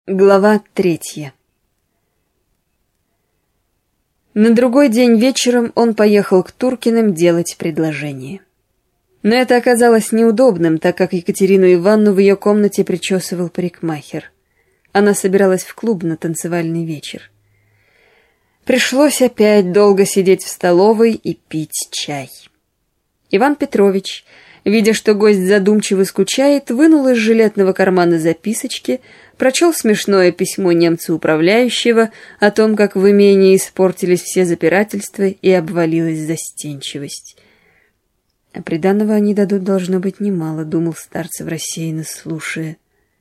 Глава 3. На другой день вечером он поехал к Туркиным делать предложение. Но это оказалось неудобным, так как Екатерину Ивановну в ее комнате причесывал парикмахер. Она собиралась в клуб на танцевальный вечер. Пришлось опять долго сидеть в столовой и пить чай. Иван Петрович, видя, что гость задумчиво скучает, вынул из жилетного кармана записочки, прочел смешное письмо немца управляющего о том, как в имении испортились все запирательства и обвалилась застенчивость. А приданого они дадут, должно быть, немало, думал Старцев, рассеянно слушая.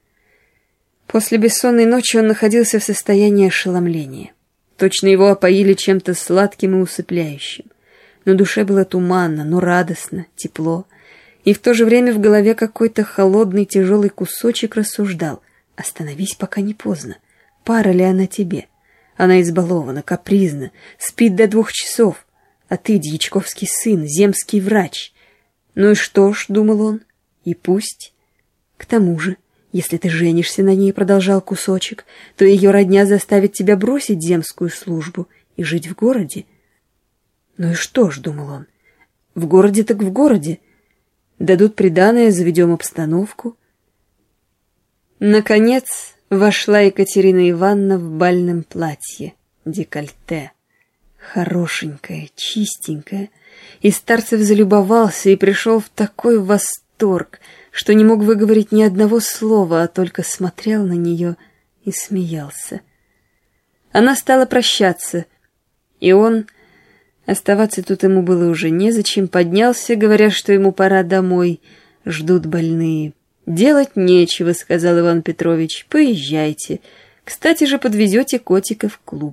После бессонной ночи он находился в состоянии ошеломления. Точно его опоили чем-то сладким и усыпляющим. На душе было туманно, но радостно, тепло. И в то же время в голове какой-то холодный тяжелый кусочек рассуждал: остановись, пока не поздно. Пара ли она тебе? Она избалована, капризна, спит до 2 часов. А ты, дьячковский сын, земский врач. Ну и что ж, думал он, и пусть. К тому же, если ты женишься на ней, продолжал кусочек, то ее родня заставит тебя бросить земскую службу и жить в городе. Ну и что ж, думал он, в городе так в городе. Дадут приданое, заведем обстановку. Наконец вошла Екатерина Ивановна в бальном платье, декольте, хорошенькая, чистенькая, и Старцев залюбовался и пришел в такой восторг, что не мог выговорить ни одного слова, а только смотрел на нее и смеялся. Она стала прощаться, и он, оставаться тут ему было уже незачем, поднялся, говоря, что ему пора домой, ждут больные. «Делать нечего», — сказал Иван Петрович, — «поезжайте. Кстати же, подвезете котика в клуб».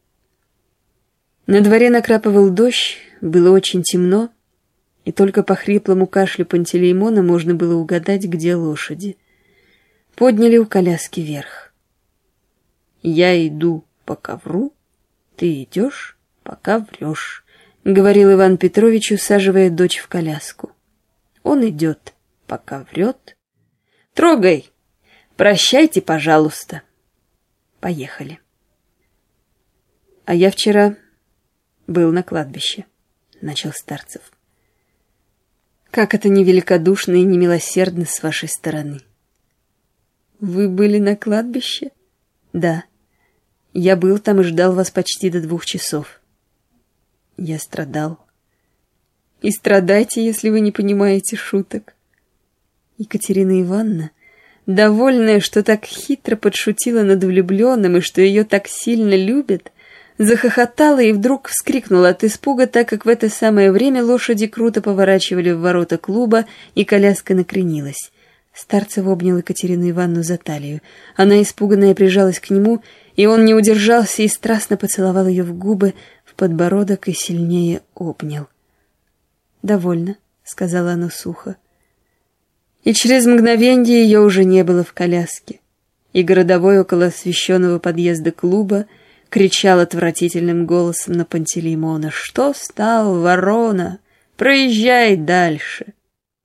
На дворе накрапывал дождь, было очень темно, и только по хриплому кашлю Пантелеймона можно было угадать, где лошади. Подняли у коляски вверх. «Я иду по ковру, ты идешь, пока врешь», — говорил Иван Петрович, усаживая дочь в коляску. Он идет, пока врет. «Трогай! Прощайте, пожалуйста!» Поехали. «А я вчера был на кладбище», — начал Старцев. «Как это невеликодушно и немилосердно с вашей стороны». «Вы были на кладбище?» «Да. Я был там и ждал вас почти до 2 часов. Я страдал». «И страдайте, если вы не понимаете шуток». Екатерина Ивановна, довольная, что так хитро подшутила над влюбленным и что ее так сильно любят, захохотала и вдруг вскрикнула от испуга, так как в это самое время лошади круто поворачивали в ворота клуба, и коляска накренилась. Старцев обнял Екатерину Ивановну за талию. Она, испуганная, прижалась к нему, и он не удержался и страстно поцеловал ее в губы, в подбородок и сильнее обнял. «Довольно», — сказала она сухо. И через мгновенье ее уже не было в коляске, и городовой около освещенного подъезда клуба кричал отвратительным голосом на Пантелеймона: «Что стал, ворона? Проезжай дальше!»